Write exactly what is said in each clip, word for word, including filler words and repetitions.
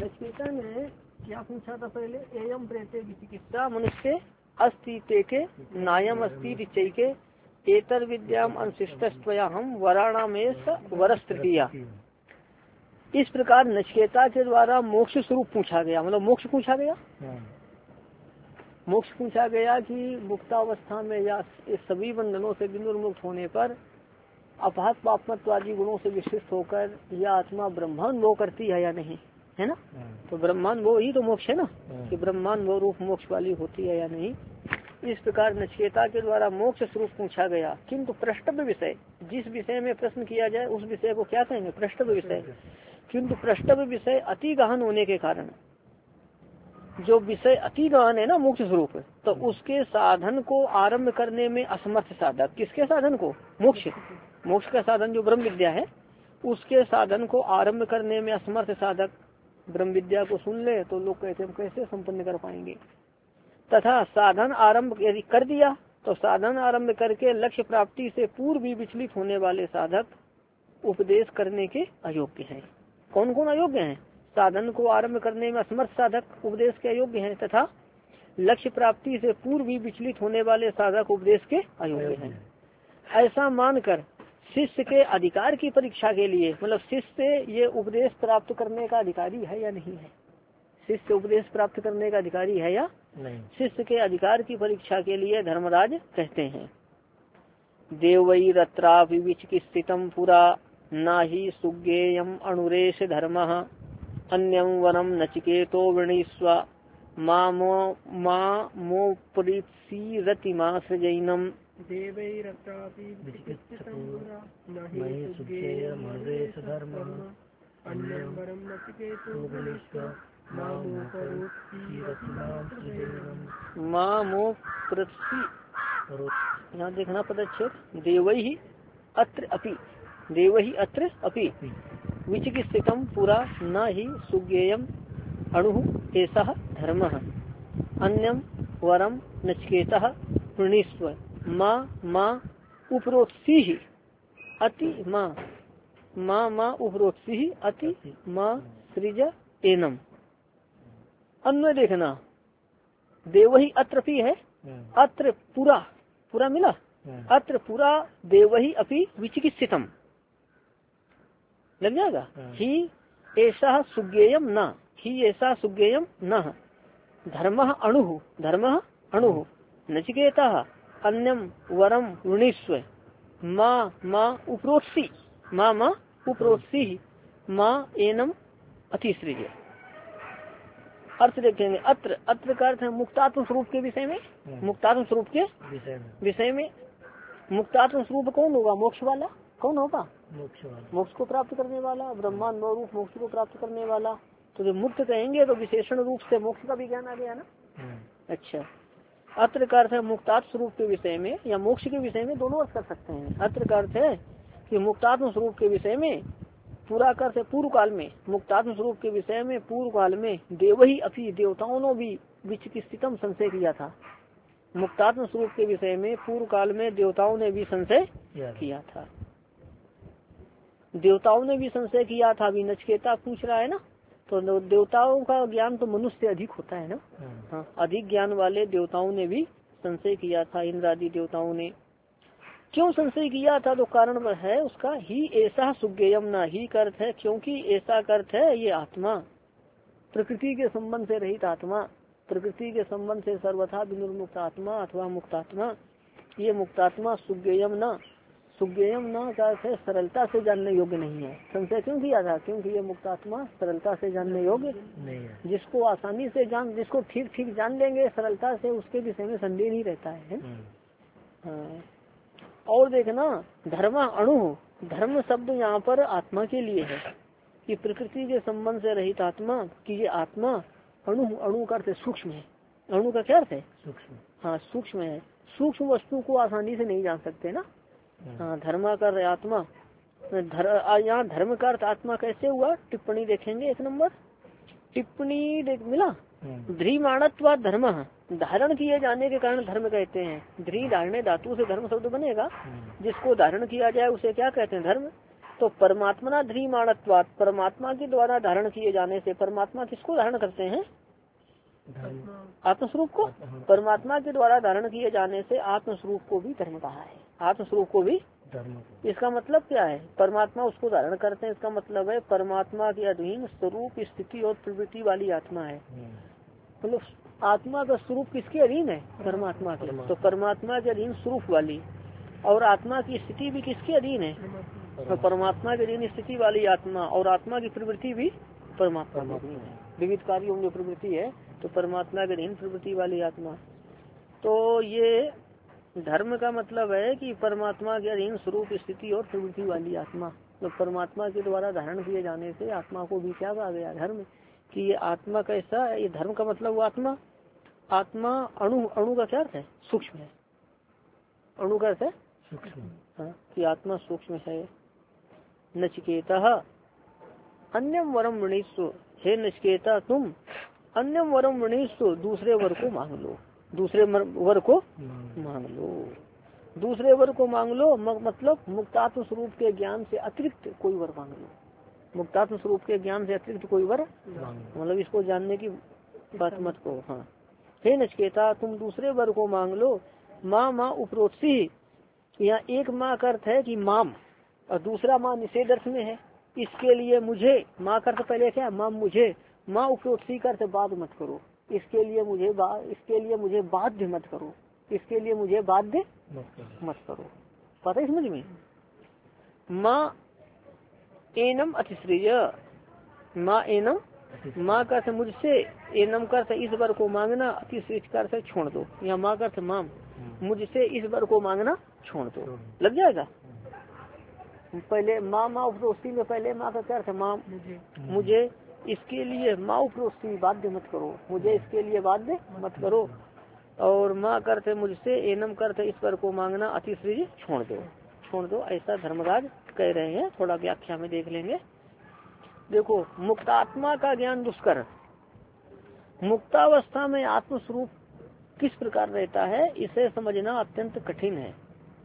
नचिकेता ने क्या पूछा था पहले? एयम प्रेते चिकित्सा मनुष्य अस्ति तेके नायम अस्ति रिचैके एतर विद्याम अनुशिष्टस्त्वया हम वराणामेश वरस्तृतीया। इस प्रकार नचिकेता के द्वारा मोक्ष स्वरूप पूछा गया, मतलब मोक्ष पूछा गया मोक्ष पूछा गया कि मुक्तावस्था में या सभी बंधनों से विनिर्मुक्त होने पर अपहत पापमत्वादी गुणों से विशिष्ट होकर यह आत्मा ब्रह्मांड वो करती है या नहीं, है ना। तो ब्रह्मांड वो ही तो मोक्ष है ना, कि ब्रह्मांड वो रूप मोक्ष वाली होती है या नहीं। इस प्रकार नचिकेता के द्वारा मोक्ष स्वरूप पूछा गया। किंतु प्रष्टव्य विषय, जिस विषय में प्रश्न किया जाए उस विषय को क्या कहेंगे? प्रष्टव्य विषय। किंतु प्रष्टव्य विषय अति गहन होने के कारण, जो विषय अति गहन है ना मोक्ष स्वरूप, तो उसके साधन को आरंभ करने में असमर्थ साधक, किसके साधन को? मोक्ष मोक्ष का साधन जो ब्रह्म विद्या है, उसके साधन को आरंभ करने में असमर्थ साधक ब्रह्म विद्या को सुन ले तो लोग कहते हैं हम कैसे संपन्न कर पाएंगे। तथा साधन आरंभ यदि कर दिया तो साधन आरंभ करके लक्ष्य प्राप्ति से पूर्व भी विचलित होने वाले साधक उपदेश करने के अयोग्य हैं। कौन कौन अयोग्य हैं? साधन को आरंभ करने में असमर्थ साधक उपदेश के अयोग्य हैं, तथा लक्ष्य प्राप्ति से पूर्व भी विचलित होने वाले साधक उपदेश के अयोग्य हैं। ऐसा मानकर शिष्य के अधिकार की परीक्षा के लिए, मतलब शिष्य ये उपदेश प्राप्त करने का अधिकारी है या नहीं है, शिष्य उपदेश प्राप्त करने का अधिकारी है या नहीं, शिष्य के अधिकार की परीक्षा के लिए धर्मराज कहते हैं देवई रत्रा विचिकित्सितम पुरा नाहि सुज्ञेयम अनुरेश धर्म अन्यम वरम नचिकेतो वृणीस्व मामो मामोपरीप्सी रतिमा सृजैनम देवैरत्रापि विचिकित्सितम पुरा नाहि सुज्ञेयम अनुरेश धर्म अन्यम वरम नचिकेतो वृणीस्व मामोपरीप्सी। यहाँ देखना पदच्छेद देवै ही अत्र अपि, देव ही अत्र अपि विचिकित्सितम पुरा न ही सुज्ञेयम अणु ऐसा धर्म अन्यम वरम नचिकेतः वृणीस्व माँ माँ उपरोत्सी ही अति माँ माँ माँ उपरोत्सी ही अति माँ सृज एनम। अन्य देखना देवही अत्र अपि है, अत्र पूरा पूरा मिला, अत्र पूरा देवही अपि विचिकित्सितम लग जाएगा। ही ऐसा सुज्ञेयम न, ही ऐसा सुज्ञेयम न धर्म अणु, धर्म अणु नचिकेता अन्यम वरम वृणीस्व माँ माँ उपरोत्सी, माँ माँ उपरोत्सी माँ एनम अतिसृज। अर्थ देखेंगे अत्र, अत्र का अर्थ है मुक्तात्म स्वरूप के विषय में, मुक्तात्म स्वरूप के विषय में। मुक्तात्म स्वरूप कौन होगा? मोक्ष वाला। कौन होगा? मोक्ष वाला, मोक्ष को प्राप्त करने वाला, ब्रह्मांड रूप मोक्ष को प्राप्त करने वाला। तो जब मुक्त कहेंगे तो विशेषण रूप से मोक्ष का भी ज्ञान आ गया ना। अच्छा, अत्र का अर्थ है मुक्तात्म स्वरूप के विषय में या मोक्ष के विषय में, दोनों अर्थ कर सकते हैं। अत्र का अर्थ है कि मुक्तात्म स्वरूप के विषय में, पूरा कर से पूर्व काल में, मुक्तात्म स्वरूप के विषय में पूर्व काल में देवही अपि देवताओं ने भी विचिकित्सितम संशय किया था। मुक्तात्म स्वरूप के विषय में पूर्व काल में देवताओं ने भी संशय किया था, देवताओं ने भी संशय किया था। अभी नचिकेता पूछ रहा है ना, तो देवताओं का ज्ञान तो मनुष्य से अधिक होता है ना। हाँ, अधिक ज्ञान वाले देवताओं ने भी संशय किया था। इंद्र आदि देवताओं ने क्यों संशय किया था? तो कारण है उसका ही ऐसा सुज्ञेयम ना, ही का अर्थ है क्योंकि, ऐसा का अर्थ है ये आत्मा प्रकृति के संबंध से रहित आत्मा, प्रकृति के संबंध से सर्वथा विनिर्मुक्त आत्मा अथवा मुक्तात्मा, ये मुक्तात्मा सुज्ञेयम ना, सुज्ञेयम ना का अर्थ है सरलता से जानने योग्य नहीं है। संशय क्यों किया था? क्योंकि ये मुक्तात्मा सरलता से जानने योग्य नहीं है। जिसको आसानी से जान, जिसको ठीक ठीक जान लेंगे सरलता से, उसके विषय में संदेह नहीं रहता है। हाँ। और देखना धर्म अणु, धर्म शब्द यहाँ पर आत्मा के लिए है कि प्रकृति के संबंध से रहित आत्मा की ये आत्मा अणु, अणु का अर्थ सूक्ष्म है। अणु का क्या अर्थ है? सूक्ष्म। हाँ, सूक्ष्म है। सूक्ष्म वस्तु को आसानी से नहीं जान सकते ना। हाँ, धर्म का अर्थ आत्मा, यहाँ धर्म का अर्थ आत्मा कैसे हुआ? टिप्पणी देखेंगे एक नंबर, टिप्पणी देख मिला। ध्रीमाणत्व धर्म, धारण किए जाने के कारण धर्म कहते हैं। ध्री धारणे धातु से धर्म शब्द बनेगा, जिसको धारण किया जाए उसे क्या कहते हैं? धर्म। तो परमात्मना ध्रीमाणत्वात्, परमात्मा के द्वारा धारण किए जाने से, परमात्मा किसको धारण करते हैं? आत्मस्वरूप को। परमात्मा के द्वारा धारण किए जाने से आत्मस्वरूप को भी धर्म कहा है। आत्मस्वरूप को भी धर्म। इसका मतलब क्या है? परमात्मा उसको धारण करते हैं, इसका मतलब है परमात्मा के अधीन स्वरूप, स्थिति और प्रवृत्ति वाली आत्मा है। मतलब आत्मा का स्वरूप किसके अधीन है? परमात्मा के। तो परमात्मा के अधीन स्वरूप वाली, और आत्मा की स्थिति भी किसके अधीन है? तो परमात्मा के अधीन स्थिति वाली आत्मा, और आत्मा की प्रवृत्ति भी परमात्मा के अधीन है। विविध कार्यों में जो प्रवृत्ति है तो परमात्मा के अधीन प्रवृत्ति वाली आत्मा। तो ये धर्म का मतलब है कि परमात्मा के अधीन स्वरूप, स्थिति और प्रवृत्ति वाली आत्मा। तो परमात्मा के द्वारा धारण किए जाने से आत्मा को भी क्या कहा गया? धर्म। कि ये आत्मा कैसा है? ये धर्म का मतलब वो आत्मा, आत्मा अणु, अणु का क्या अर्थ है? सूक्ष्म है। अणु का अर्थ है सूक्ष्म। हाँ, कि आत्मा सूक्ष्म है। नचिकेता अन्यम वरम वृणीस्व, हे नचिकेता तुम अन्यम वरम वृणीस्व, दूसरे वर को मांग लो। दूसरे वर को मांग लो, दूसरे वर को मांग लो। मतलब मुक्तात्म स्वरूप के ज्ञान से अतिरिक्त कोई वर मांग लो। मुक्तात्म स्वरूप के ज्ञान से अतिरिक्त कोई वर, मतलब इसको जानने की बात मत करो। हाँ, हे नचिकेता तुम दूसरे वर को मांग लो। माँ माँ उपरोत्सी, यहाँ एक माँ का अर्थ है कि माम, और दूसरा माँ निषेध अर्थ में है। इसके लिए मुझे, माँ का अर्थ पहले क्या? माँ मुझे, माँ उपरोत्सी का अर्थ बाद मत करो। इसके लिए मुझे बा, इसके लिए मुझे बाध्य मत करो। इसके लिए मुझे बाध्य मत करो। पता है समझ में? माँ एनम अतिश्रेय, माँ एनम, माँ का अर्थ मुझसे, एनम का अर्थ इस वर को मांगना, अतिश्रेय का अर्थ छोड़ दो। यहाँ माँ का अर्थ माम, मुझसे इस वर को मांगना छोड़ दो। लग जाएगा? पहले माँ माँ उपरोक्ति में पहले माँ का क्या अर्थ है? माँ मुझे, मुझे इसके लिए माँ उपरोक्ति बाध्य मत करो, मुझे इसके लिए बाध्य मत करो। और माँ करते मुझसे, एनम करते इस पर को मांगना, अतिश्री छोड़ दो, छोड़ दो, ऐसा धर्मराज कह रहे हैं। थोड़ा व्याख्या में देख लेंगे। देखो, मुक्तात्मा का ज्ञान दुष्कर, मुक्तावस्था में आत्मस्वरूप किस प्रकार रहता है इसे समझना अत्यंत कठिन है।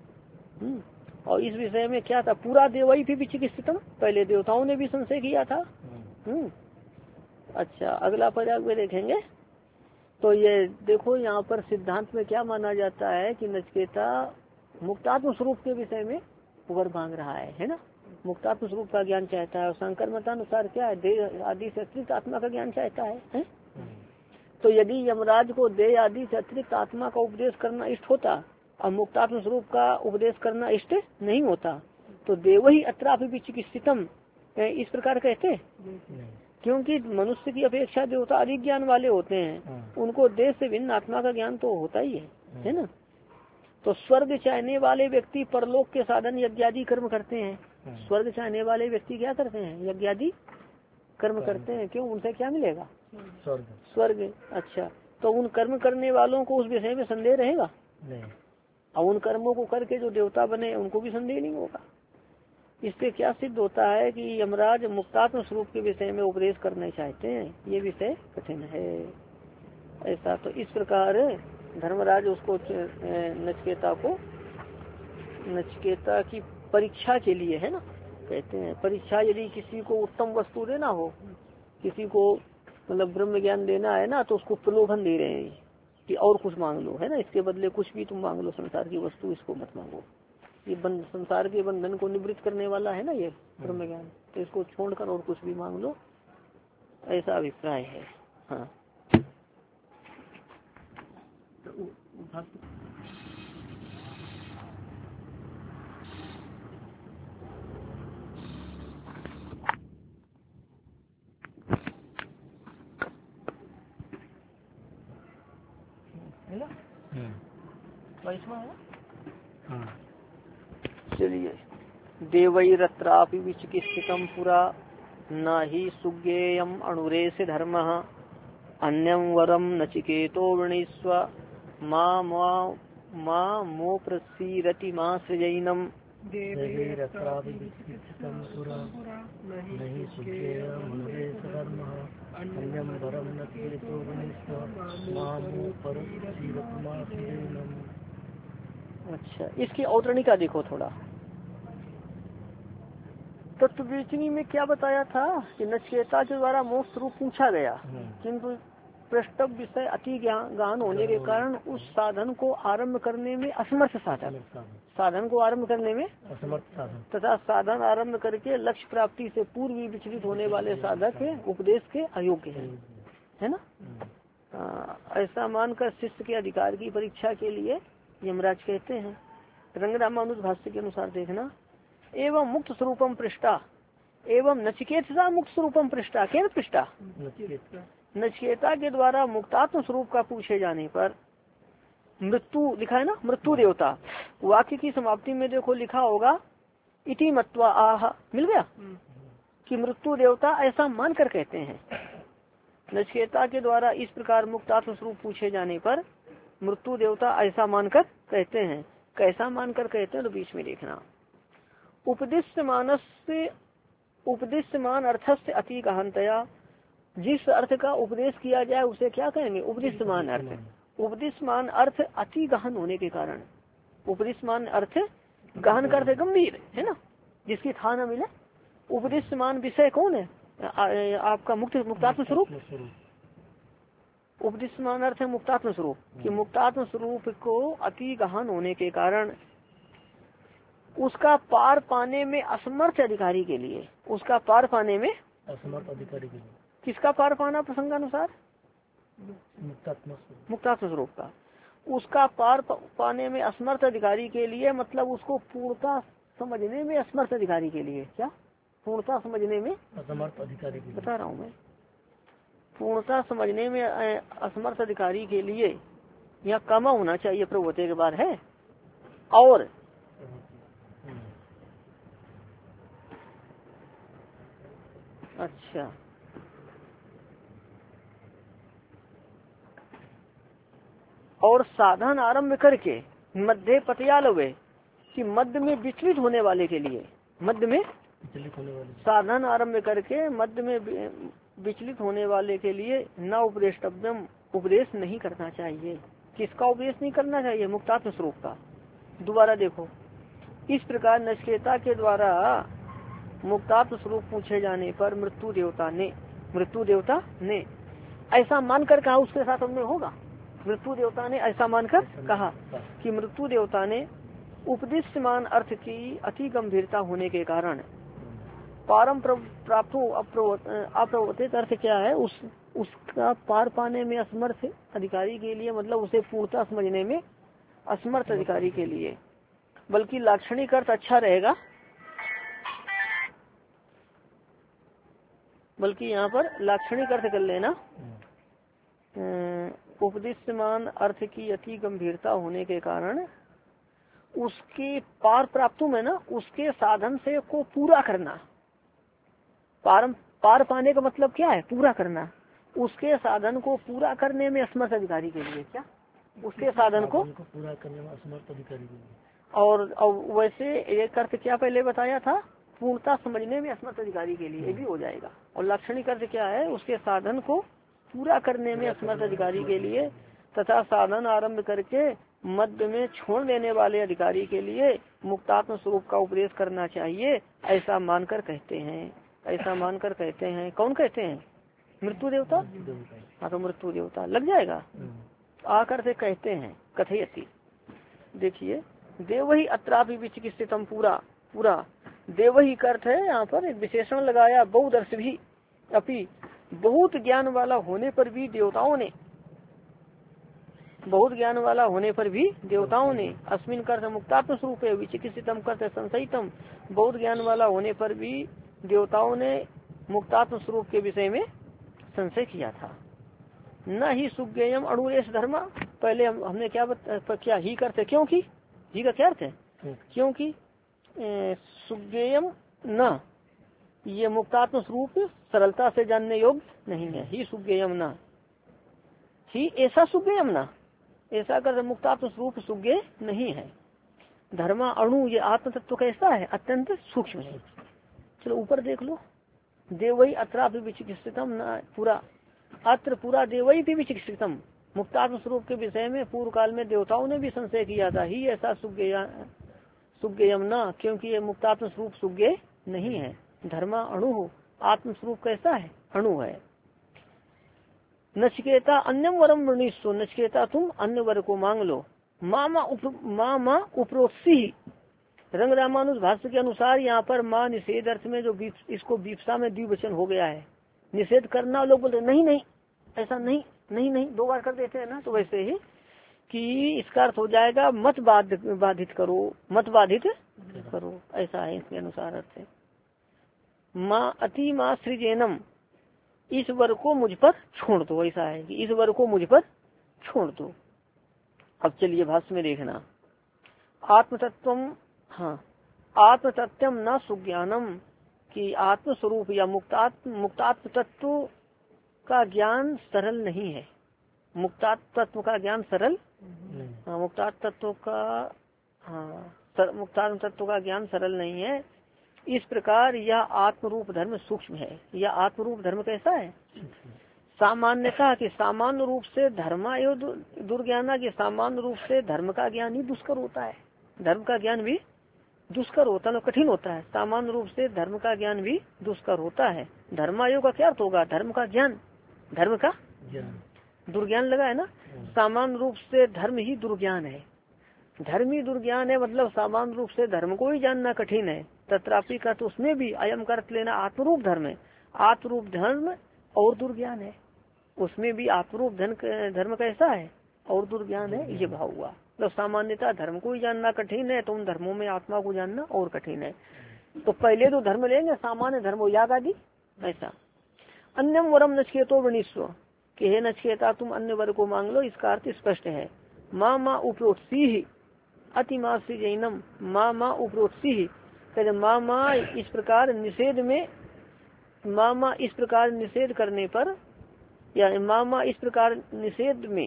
और इस विषय में क्या था? पूरा देवई भी विचिकित्सितम, पहले देवताओं ने भी संशय किया था। हम्म अच्छा, अगला पराग में देखेंगे। तो ये देखो, यहाँ पर सिद्धांत में क्या माना जाता है कि नचिकेता मुक्तात्म स्वरूप के विषय में वर मांग रहा है, है ना? मुक्तात्म स्वरूप का ज्ञान चाहता है। और शंकर मतानुसार क्या है? देह आदि से अतिरिक्त आत्मा का ज्ञान चाहता है, है? तो यदि यमराज को देह आदि से अतिरिक्त आत्मा का उपदेश करना इष्ट होता और मुक्तात्म स्वरूप का उपदेश करना इष्ट नहीं होता, तो देव ही अत्रापि विचिकित्सितम इस प्रकार कहते। क्योंकि मनुष्य की अपेक्षा देवता अधिक ज्ञान वाले होते हैं, उनको देह से भिन्न आत्मा का ज्ञान तो होता ही है, है ना? तो स्वर्ग चाहने वाले व्यक्ति परलोक के साधन यज्ञादि कर्म करते हैं। स्वर्ग चाहने वाले व्यक्ति क्या करते हैं? यज्ञादि कर्म करते हैं। क्यों? उनसे क्या मिलेगा? स्वर्ग। स्वर्ग। अच्छा, तो उन कर्म करने वालों को उस विषय में संदेह रहेगा नहीं, और उन कर्मों को करके जो देवता बने उनको भी संदेह नहीं होगा। इससे क्या सिद्ध होता है कि यमराज मुक्तात्म स्वरूप के विषय में उपदेश करना चाहते हैं, ये विषय कठिन है। ऐसा तो इस प्रकार धर्मराज उसको नचिकेता को, नचिकेता की परीक्षा के लिए, है ना, कहते हैं परीक्षा। यदि किसी को उत्तम वस्तु देना हो, किसी को मतलब ब्रह्म ज्ञान देना है ना, तो उसको प्रलोभन दे रहे हैं कि और कुछ मांग लो, है ना, इसके बदले कुछ भी तुम मांग लो, संसार की वस्तु इसको मत मांगो। ये बंद, संसार के बंधन को निवृत्त करने वाला है ना ये ब्रह्म ज्ञान, तो इसको छोड़कर और कुछ भी मांग लो, ऐसा अभिप्राय है। हाँ, चलिए। देवैरत्रापि विचिकित्सितम पुरा न ही सुज्ञेयम अणुरेश धर्म अन्यम वरम नचिकेतो वृणीस्व मां मां मो प्रसीरति मां सृजैनम। देवैरत्रापि विचिकित्सितम पुरा न ही सुज्ञेयम अणुरेश धर्म अन्यम वरम नचिकेतो वृणीस्व मां मो प्रसीरति मां सृजैनम। अच्छा, इसकी औतरणिका देखो थोड़ा। तत्व बेचनी में क्या बताया था कि नचिकेता के द्वारा मोक्ष रूप पूछा गया, किंतु पृष्ठव विषय अति ज्ञान होने के कारण उस साधन को आरंभ करने में असमर्थ साधन साधन को आरंभ करने में असमर्थ साधन तथा साधन आरंभ करके लक्ष्य प्राप्ति से पूर्व ही विचलित होने वाले साधक उपदेश के अयोग्य है, है ना। आ, ऐसा मानकर शिष्य के अधिकार की परीक्षा के लिए यमराज कहते हैं। रंगरामानुज भाष्य के अनुसार देखना, एवं मुक्त स्वरूपम पृष्ठा एवं नचिकेता मुक्त स्वरूपम पृष्ठा क्या पृष्ठा नचिकेता के द्वारा मुक्तात्म स्वरूप का पूछे जाने पर मृत्यु लिखा है ना, मृत्यु देवता वाक्य की समाप्ति में देखो लिखा होगा इति मत्वा आह, मिल गया कि मृत्यु देवता ऐसा मानकर कहते हैं। नचिकेता के द्वारा इस प्रकार मुक्तात्म स्वरूप पूछे जाने पर मृत्यु देवता ऐसा मानकर कहते हैं। कैसा मानकर कहते हैं तो बीच में देखना, उपदिष्ट मानस से उपदिष्टमान अर्थस्य अति गहनतया, जिस अर्थ का उपदेश किया जाए उसे क्या कहेंगे उपदिष्टमान अर्थ। उपदिष्टमान अर्थ अति गहन होने के कारण, उपदिष्टमान अर्थ गहन का अर्थ गंभीर है ना, जिसकी था न मिले। उपदिष्टमान विषय कौन है आ, आपका मुक्त मुक्तात्म स्वरूप। उपदिष्टमान अर्थ है मुक्तात्म स्वरूप, कि मुक्तात्म स्वरूप को अति गहन होने के कारण उसका पार पाने में असमर्थ अधिकारी के लिए, उसका पार पाने में असमर्थ अधिकारी के लिए, किसका पार पाना प्रसंगानुसार मुक्तात्म स्वरूप का, उसका पार पाने में असमर्थ अधिकारी के लिए, मतलब उसको पूर्णता समझने में असमर्थ अधिकारी के लिए, क्या पूर्णता समझने में असमर्थ अधिकारी के लिए बता रहा हूँ मैं, पूर्णता समझने में असमर्थ अधिकारी के लिए यहाँ कामा होना चाहिए प्रभुते के बाद है। और अच्छा और साधन आरंभ करके मध्य पतियालवे कि मध्य में विचलित होने वाले के लिए, मध्य में विचलित होने वाले साधन आरंभ करके मध्य में विचलित होने वाले के लिए न उपदेष्टव्यम, उपदेश नहीं करना चाहिए। किसका उपदेश नहीं करना चाहिए मुक्तात्म स्वरूप का। दोबारा देखो, इस प्रकार नचिकेता के द्वारा मुक्तात्म स्वरूप पूछे जाने पर मृत्यु देवता ने मृत्यु देवता ने ऐसा मानकर कहा, उसके साथ हमने होगा मृत्यु देवता ने ऐसा मानकर कहा कि मृत्यु देवता ने उपदिष्टमान अर्थ की अति गंभीरता होने के कारण पारम प्राप्त अप्रवर्तित अर्थ क्या है, उस उसका पार पाने में असमर्थ अधिकारी के लिए, मतलब उसे पूर्णता समझने में असमर्थ अधिकारी के लिए, बल्कि लाक्षणिक अर्थ अच्छा रहेगा, बल्कि यहाँ पर लाक्षणिक अर्थ कर लेना, उपदिष्टमान अर्थ की अति गंभीरता होने के कारण उसके पार प्राप्त में ना, उसके साधन से को पूरा करना, पार पार पाने का मतलब क्या है पूरा करना, उसके साधन को पूरा करने में असमर्थ अधिकारी के लिए, क्या उसके साधन को पूरा करने में असमर्थ अधिकारी के लिए। और, और वैसे एक अर्थ क्या पहले बताया था, पूर्णता समझने में असमर्थ अधिकारी के लिए भी हो जाएगा। और लाक्षणिक अर्थ क्या है, उसके साधन को पूरा करने में असमर्थ अधिकारी के लिए तथा साधन आरंभ करके मध्य में छोड़ देने वाले अधिकारी के लिए मुक्तात्म स्वरूप का उपदेश करना चाहिए, ऐसा मानकर कहते हैं। ऐसा मानकर कहते हैं, कौन कहते हैं मृत्यु देवता। हाँ तो मृत्यु देवता लग जाएगा, आकर से कहते हैं कथयति। देखिए देवही अत्रापि विचिकित्सितम, पूरा पूरा देवही का अर्थ है यहाँ पर एक विशेषण लगाया, बहुदर्श भी अपि, बहुत ज्ञान वाला होने पर भी देवताओं ने, बहुत ज्ञान वाला होने पर भी देवताओं ने, अस्मिन कर्थ मुक्तात्म स्वरूप है, विचिकित्सितम कर्थ संशयितम, बहुत ज्ञान वाला होने पर भी देवताओं ने मुक्तात्म स्वरूप के विषय में संशय किया था। न ही सुज्ञेयम अणुरेश धर्म, पहले हम, हमने क्या बता, क्या ही करते, क्योंकि ही का क्या अर्थ है, क्योंकि सुज्ञेयम न, ये मुक्तात्म स्वरूप सरलता से जानने योग्य नहीं है। ही सुज्ञेयम न, ही ऐसा सुज्ञेयम न, ऐसा कर मुक्तात्म स्वरूप सुज्ञेय नहीं है। धर्मा अणु, ये आत्म तत्व कैसा है, अत्यंत सूक्ष्म है। चलो ऊपर देख लो, देवई अत्रापि विचिकित्सितम न, पूरा अत्र पूरा देवई भी विचिकित्सितम, मुक्तात्म स्वरूप के विषय में पूर्व काल में देवताओं ने भी संशय किया था। ही ऐसा सुज्ञेय सुज्ञेयम न, क्योंकि ये मुक्तात्म स्वरूप सुज्ञेय नहीं है। धर्मा अणु हो, आत्मस्वरूप कैसा है, अणु है। नचिकेता अन्यम वरम वृणीस्व, नचिकेता तुम अन्य वर को मांग लो। मामा उप मामा उपरोक्सी, रंग रामानुज भाष्य के अनुसार यहाँ पर माँ निषेध अर्थ में जो बीप, इसको बीपसा में द्विवचन हो गया है, निषेध करना। लोग बोलते नहीं नहीं ऐसा नहीं नहीं नहीं दो बार कर देते हैं ना, तो वैसे ही कि इसका अर्थ हो जाएगा मत बाध, बाधित करो, मत बाधित करो, ऐसा है इसके अनुसार अर्थ है। माँ अति माँ सृजेनम, इस वर को मुझ पर छोड़ दो, ऐसा है कि इस वर को मुझ पर छोड़ दो। अब चलिए भाष्य में देखना, आत्मतत्वम, हाँ आत्मतत्वम न सुज्ञानम, कि आत्मस्वरूप या मुक्तात्म मुक्तात्म तत्व का ज्ञान सरल नहीं है। मुक्तात्म तत्व का ज्ञान सरल, हाँ मुक्तात्म तत्व का, हाँ मुक्तात्म तत्व का ज्ञान सरल नहीं है। इस प्रकार यह आत्मरूप धर्म सूक्ष्म है। यह आत्मरूप धर्म कैसा है, सामान्यता कि सामान्य रूप से धर्मा एवं दुर्ज्ञाना, के सामान्य रूप से धर्म का ज्ञान ही दुष्कर होता है, धर्म का ज्ञान भी दुष्कर होता है, कठिन होता है। सामान्य रूप से धर्म का ज्ञान भी दुष्कर होता है। धर्मायोग का क्या अर्थ होगा, धर्म का ज्ञान, धर्म का दुर्ज्ञान लगा है ना। सामान्य रूप से धर्म ही दुर्ज्ञान है, धर्म ही दुर्ज्ञान है, मतलब सामान्य रूप से धर्म को ही जानना कठिन है। तत्रापि का तो उसमें भी अयम का अर्थ लेना आत्मरूप धर्म है, आत्मरूप धर्म और दुर्ज्ञान है, उसमें भी आत्मरूप धन धर्म कैसा है और दुर्ज्ञान है, ये भाव हुआ। तो सामान्यतः धर्म को ही जानना कठिन है, तो उन धर्मों में आत्मा को जानना और कठिन है। तो पहले तो धर्म लेंगे सामान्य धर्म याद आदि, ऐसा। अन्यम वरम नचिकेतो वृणीस्व, कि हे नचिकेता तुम अन्य वर को मांग लो, इसका अर्थ स्पष्ट है। माँ माँ उपरोत्सी अति माँ श्री जैनम, माँ माँ उपरोत्सी, कहते माँ माँ इस प्रकार निषेध में, माँ माँ इस प्रकार निषेध करने पर, या माँ माँ इस प्रकार निषेध में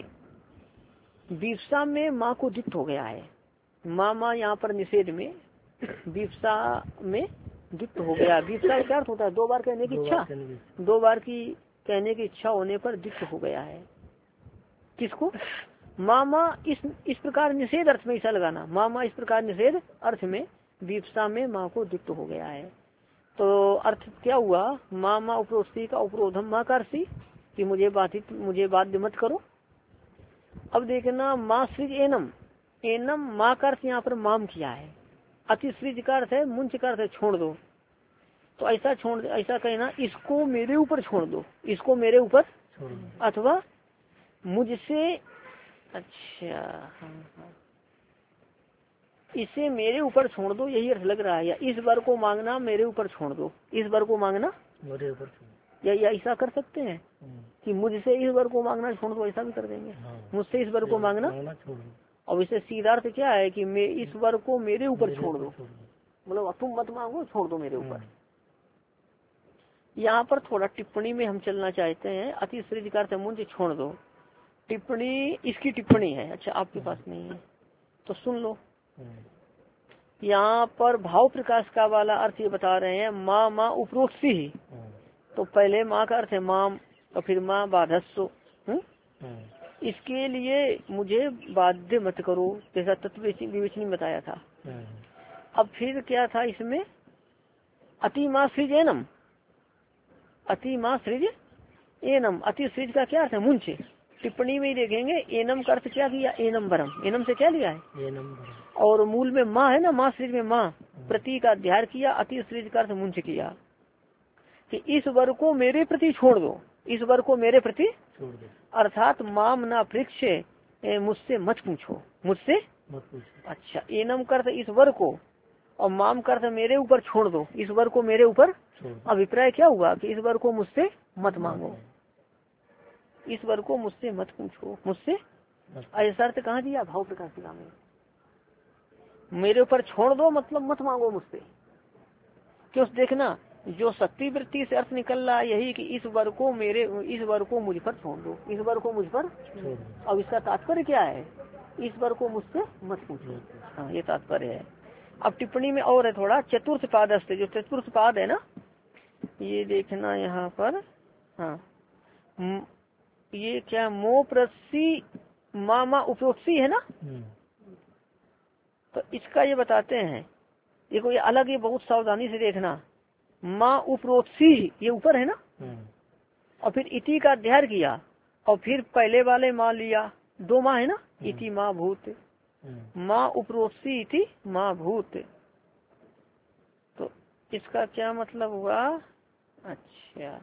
विवसा में माँ को दिक्कत हो गया है। माँ माँ यहाँ पर निषेध में विवसा में दिक्कत हो गया। विवसा का अर्थ होता है दो बार कहने की इच्छा, दो बार की कहने की इच्छा होने पर दिक्कत हो गया है। किसको, माँ माँ इस इस प्रकार निषेध अर्थ में ऐसा लगाना, माँ माँ इस प्रकार निषेध अर्थ में विवसा में माँ को दिक्कत हो गया है। तो अर्थ क्या हुआ, माँ माँ उपरोक्ति का उपरोधम माँ कार्सी, कि मुझे बाधित मुझे बाध्य मत करो। अब देखना माँ सृज एनम, एनम माँ का अर्थ यहाँ पर माम किया है, अति सृज का अर्थ है मुंच का अर्थ है छोड़ दो। तो ऐसा छोड़, ऐसा कहना इसको मेरे ऊपर छोड़ दो, इसको मेरे ऊपर, अथवा मुझसे, अच्छा हाँ हाँ इसे मेरे ऊपर छोड़ दो, यही अर्थ लग रहा है। या इस बार को मांगना मेरे ऊपर छोड़ दो, इस बार को मांगना मेरे ऊपर, या, या ऐसा कर सकते हैं कि मुझसे इस बार को मांगना छोड़ दो, ऐसा भी कर देंगे। मुझसे इस बार को मांगना छोड़ दो। और इसे सीधा अर्थ क्या है कि मैं इस बार को मेरे ऊपर छोड़ दो, मतलब तुम मत मांगो, छोड़ दो मेरे ऊपर। यहाँ पर थोड़ा टिप्पणी में हम चलना चाहते हैं। अति सृज का अर्थ मुझे छोड़ दो, टिप्पणी इसकी टिप्पणी है। अच्छा आपके पास नहीं है तो सुन लो। यहाँ पर भाव प्रकाश का वाला अर्थ ये बता रहे हैं, माँ माँ उपरोक्ति ही। तो पहले माँ का अर्थ है माम, और फिर माँ बाधस्व। इसके लिए मुझे बाध्य मत करो, जैसा तत्व विवेचनी बताया था। अब फिर क्या था इसमें, अति माँ सृज एनम, अति माँ सृज एनम, अति सृज का क्या अर्थ है मुंच। टिप्पणी में ही देखेंगे एनम का अर्थ क्या किया, एनम बरम, एनम से क्या लिया है एनम, और मूल में माँ है ना, माँ सृज में माँ प्रति का अध्याय किया, अति सृज का अर्थ मुंच किया कि इस वर को मेरे प्रति छोड़ दो, इस वर को मेरे प्रति छोड़ दो। अर्थात माम ना पृक्ष, मुझसे मत पूछो, मुझसे मत पूछो। अच्छा एनम का अर्थ इस वर को, और माम का अर्थ मेरे ऊपर छोड़ दो, इस वर को मेरे ऊपर। अभिप्राय क्या हुआ कि इस वर को मुझसे मत मांगो, इस वर को मुझसे मत पूछो, मुझसे ऐसा अर्थ कहाँ दिया, भाव प्रकाशिका में। मेरे ऊपर छोड़ दो मतलब मत मांगो मुझसे। क्यों, देखना जो शक्ति वृत्ति से अर्थ निकल रहा है यही कि इस वर को मेरे, इस वर को मुझ पर छोड़ दो, इस वर को मुझ पर। अब इसका तात्पर्य क्या है, इस वर को मुझसे मत पूछो। हाँ ये तात्पर्य है। अब टिप्पणी में और है थोड़ा, चतुर्थ पादस्थ, जो चतुर्थ पाद है ना, ये देखना यहाँ पर। हाँ ये क्या, मो प्रसी मामा उपरोक्सी है ना, तो इसका ये बताते हैं। देखो ये अलग, ये बहुत सावधानी से देखना, माँ उपरोत्सी, ये ऊपर है ना, और फिर इति का अध्ययन किया और फिर पहले वाले माँ लिया, दो माँ है ना, इति माँ भूत, माँ उपरोत्सी इति माँ भूत। तो इसका क्या मतलब हुआ? अच्छा,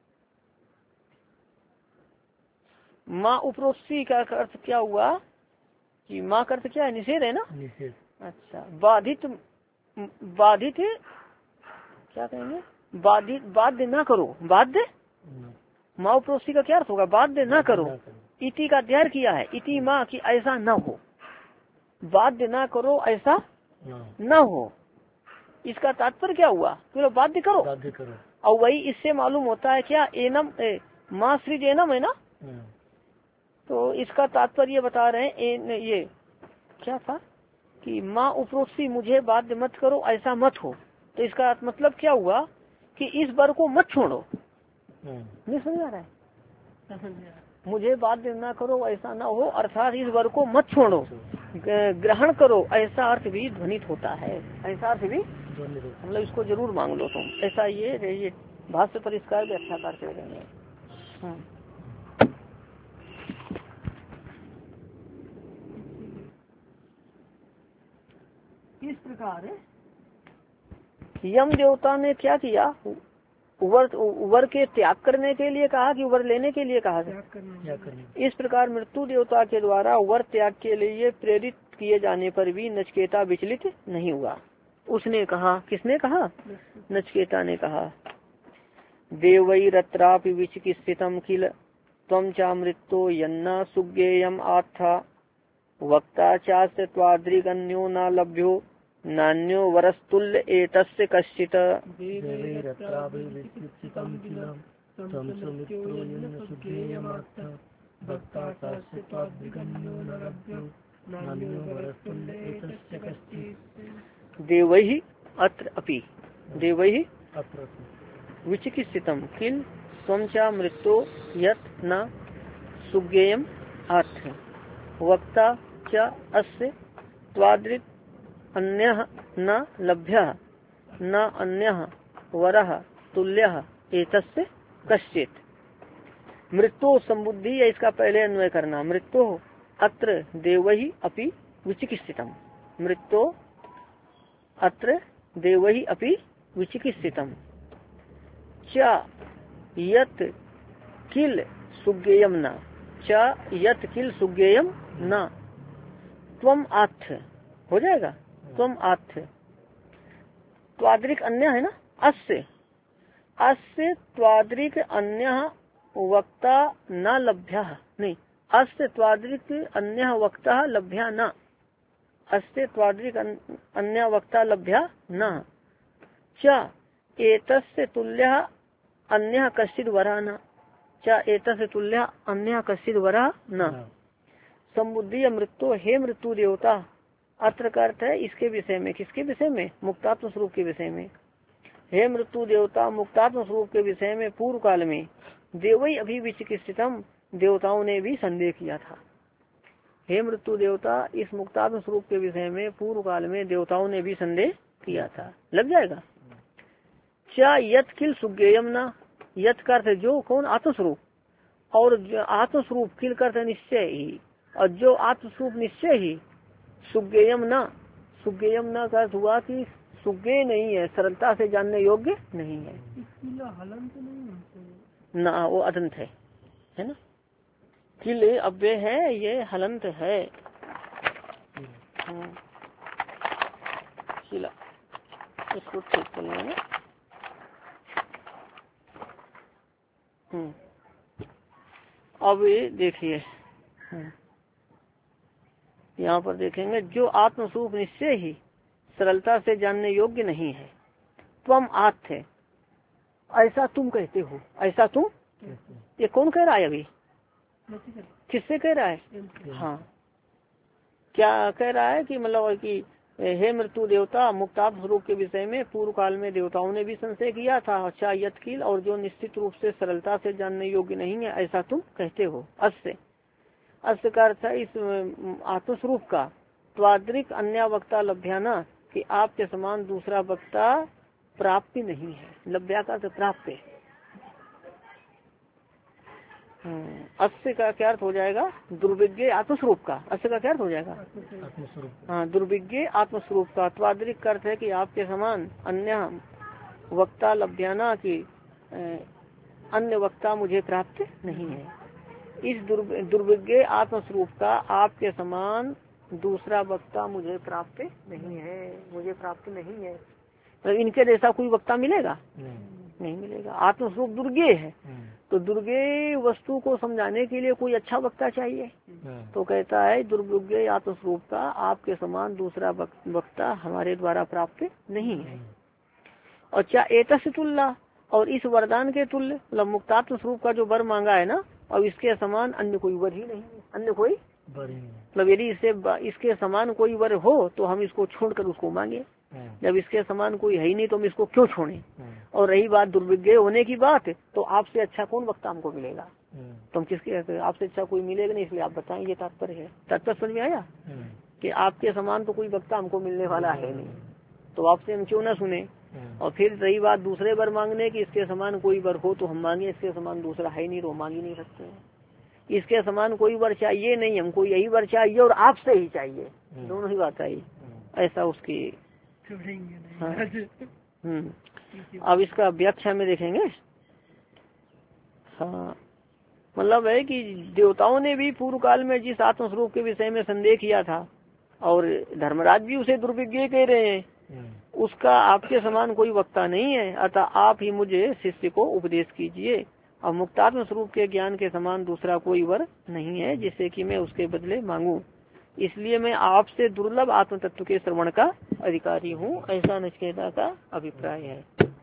माँ उपरोत्सी का अर्थ क्या हुआ कि माँ का अर्थ क्या है? निषेध है ना, निषेध। अच्छा, बाधित, बाधित क्या कहेंगे? बाधित, बाध्य ना करो, बाध्य। माँ उपरोक्ति का क्या अर्थ होगा? बाध्य ना करो। इति का अध्ययन किया है, इति माँ की ऐसा न हो, बाध्य ना करो ऐसा न हो। इसका तात्पर्य क्या हुआ? तो बाध्य करो, बाध्य करो। और वही इससे मालूम होता है क्या? एनम ए, माँ सृज एनम है ना, तो इसका तात्पर्य बता रहे हैं। ये क्या था कि माँ उपरोक्ति मुझे बाध्य मत करो, ऐसा मत हो। तो इसका मतलब क्या हुआ कि इस वर को मत छोड़ो। नहीं समझ आ रहा है? मुझे बाध्य ना करो ऐसा ना हो, अर्थात इस वर को मत छोड़ो, ग्रहण करो, ऐसा अर्थ भी ध्वनित होता है। ऐसा अर्थ भी मतलब इसको जरूर मांग लो तुम। ऐसा ये, ये भाष्य परिष्कार भी अच्छा करते रहेंगे। इस प्रकार यम देवता ने क्या किया? वर वर के त्याग करने के लिए कहा कि वर लेने के लिए कहा? इस प्रकार मृत्यु देवता के द्वारा वर त्याग के लिए प्रेरित किए जाने पर भी नचिकेता विचलित नहीं हुआ। उसने कहा, किसने कहा? नचिकेता ने कहा, देवई रत्रापि विचिकित्सितम किल त्वं चा मृत्यो यन्ना सुज्ञेयम आत्था वक्ता चास्य त्वाद्रिगन्यो न लभ्यो नान्यो वरस्तुल्य एतस्य कश्चित्। देवैहि अत्र अपि, देवैहि विचिकित्सितम किल त्वं च मृत्यो यत् न सुज्ञेयम आत्थ वक्ता च अस्य त्वादृक् अन्यः न लभ्यः न अन्यः वरः तुल्यः एतस्य कश्चित्। मृत्यु संबुद्धि है, इसका पहले अन्वय करना। मृत्यु अत्र देवैहि अपि विचिकित्सितम, मृत्यु अत्र देवैहि अपि विचिकित्सितम च यत् किल सुज्ञेयम न, च यत् किल सुज्ञेयम न त्वम आत्थ, हो जाएगा त्वम आत्थ। त्वाद्रिक अन्य है ना, अस्य अस्य त्वाद्रिक अन्य वक्ता न लभ्य, नहीं, अस्य त्वाद्रिक अन्य वक्ता लभ्या न, अस्य त्वाद्रिक अन्य वक्ता लभ्या न च एतस्य तुल्यः अन्य कश्चित् वरः न, च एतस्य तुल्यः अन्य कश्चित् वरः न। संबुद्धि मृत्यु, हे मृत्यु देवता, अत्र का अर्थ है इसके विषय में। किसके विषय में? मुक्तात्म स्वरूप के विषय में। हे मृत्यु देवता, मुक्तात्म स्वरूप के विषय में पूर्व काल में देवई अभी विचिकित्सितम, देवताओं ने भी संदेह किया था। हे मृत्यु देवता, इस मुक्तात्म स्वरूप के विषय में पूर्व काल में देवताओं ने भी संदेह किया था। लग जाएगा। क्या यत किल सुज्ञेयम ना, यत का अर्थ जो, कौन? आत्मस्वरूप, और आत्मस्वरूप किल का अर्थ निश्चय ही, और जो आत्मस्वरूप निश्चय ही, सुज्ञेयम ना, सुज्ञेयम ना का अर्थ हुआ कि सुज्ञेय नहीं है, सरलता से जानने योग्य नहीं है। हलंत नहीं ना, वो अदंत है, है ना। किल अव्यय है, ये हलंत है। किला इसको ठीक कर लेंगे। अब ये देखिए, यहाँ पर देखेंगे, जो आत्मस्वरूप निश्चय ही सरलता से जानने योग्य नहीं है। त्वम आत्थ है, ऐसा तुम कहते हो, ऐसा तुम, ये कौन कह रहा है? अभी किससे कह रहा है? हाँ, क्या कह रहा है कि मतलब कि हे मृत्यु देवता, मुक्तात्म स्वरूप के विषय में पूर्व काल में देवताओं ने भी संशय किया था। अच्छा यत किल, और जो निश्चित रूप से सरलता से जानने योग्य नहीं है, ऐसा तुम कहते हो। अस्य, अस्य का अर्थ इस आत्मस्वरूप का, त्वाद्रिक अन्य वक्ता लभ्याना, कि आपके समान दूसरा वक्ता प्राप्ति नहीं है। लभ्या का तो प्राप्त है। अस्य का क्या अर्थ हो जाएगा? दुर्विज्ञ आत्मस्वरूप का। अस्य का क्या अर्थ हो जाएगा? आत्मस्वरूप। हाँ, दुर्विज्ञ आत्मस्वरूप का। त्वादरिक अर्थ है कि आपके समान अन्य वक्ता लभ्याना की अन्य वक्ता मुझे प्राप्त नहीं है। इस दुर्विज्ञ आत्मस्वरूप का आपके समान दूसरा वक्ता मुझे प्राप्त नहीं है, मुझे प्राप्त नहीं है। तो इनके जैसा कोई वक्ता मिलेगा? नहीं, नहीं मिलेगा। आत्मस्वरूप दुर्गे है, तो दुर्गे वस्तु को समझाने के लिए कोई अच्छा वक्ता चाहिए। तो कहता है दुर्विज्ञ आत्मस्वरूप का आपके समान दूसरा वक्ता हमारे द्वारा प्राप्त नहीं है। और क्या एतस्य तुल्य, और इस वरदान के तुल्य, मतलब मुक्तात्म स्वरूप का जो वर मांगा है ना, और इसके समान अन्य कोई वर ही नहीं है। अन्य कोई वर ही नहीं, मतलब यदि इससे इसके समान कोई वर हो तो हम इसको छोड़कर उसको मांगे। जब इसके समान कोई है ही नहीं तो हम इसको क्यों छोड़ें। और रही बात दुर्विज्ञ होने की बात, तो आपसे अच्छा कौन वक्ता हमको मिलेगा? तो हम किसके, आपसे अच्छा कोई मिलेगा नहीं, इसलिए आप बताएं। ये तात्पर्य है। तात्पर्य समझ में आया कि आपके समान तो कोई वक्ता हमको मिलने वाला है नहीं, तो आपसे हम क्यों ना सुने। और फिर रही बात दूसरे वर मांगने की, इसके समान कोई वर हो तो हम मांगे, इसके समान दूसरा है नहीं तो मांग ही नहीं सकते हैं। इसके समान कोई वर चाहिए नहीं, हमको यही वर चाहिए और आपसे ही चाहिए, दोनों ही बात आई। ऐसा उसकी। हाँ। हम्म अब इसका व्याख्या में देखेंगे। हाँ, मतलब है कि देवताओं ने भी पूर्व काल में जिस आत्मस्वरूप के विषय में संदेह किया था, और धर्मराज भी उसे दुर्विज्ञ कह रहे हैं, उसका आपके समान कोई वक्ता नहीं है। अतः आप ही मुझे शिष्य को उपदेश कीजिए। और मुक्तात्म स्वरूप के ज्ञान के समान दूसरा कोई वर नहीं है जिससे कि मैं उसके बदले मांगू। इसलिए मैं आपसे दुर्लभ आत्म तत्व के श्रवण का अधिकारी हूँ। ऐसा नचिकेता का अभिप्राय है।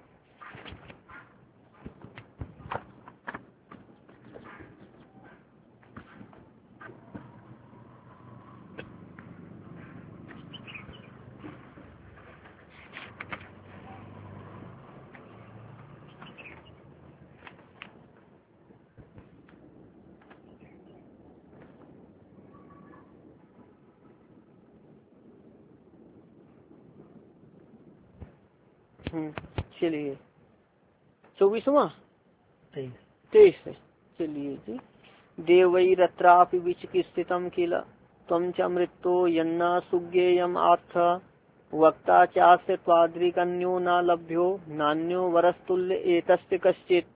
चलिए चौबीसवा तेईस से चलिए जी। देवैरत्रापि विचिकित्सितं किल त्वं च मृत्यो यन्ना सुज्ञेयम् आर्थ वक्ता चास्य त्वाद्रिकन्यो न लभ्यो नान्यो वरस्तुल्य एतस्य कश्चित्।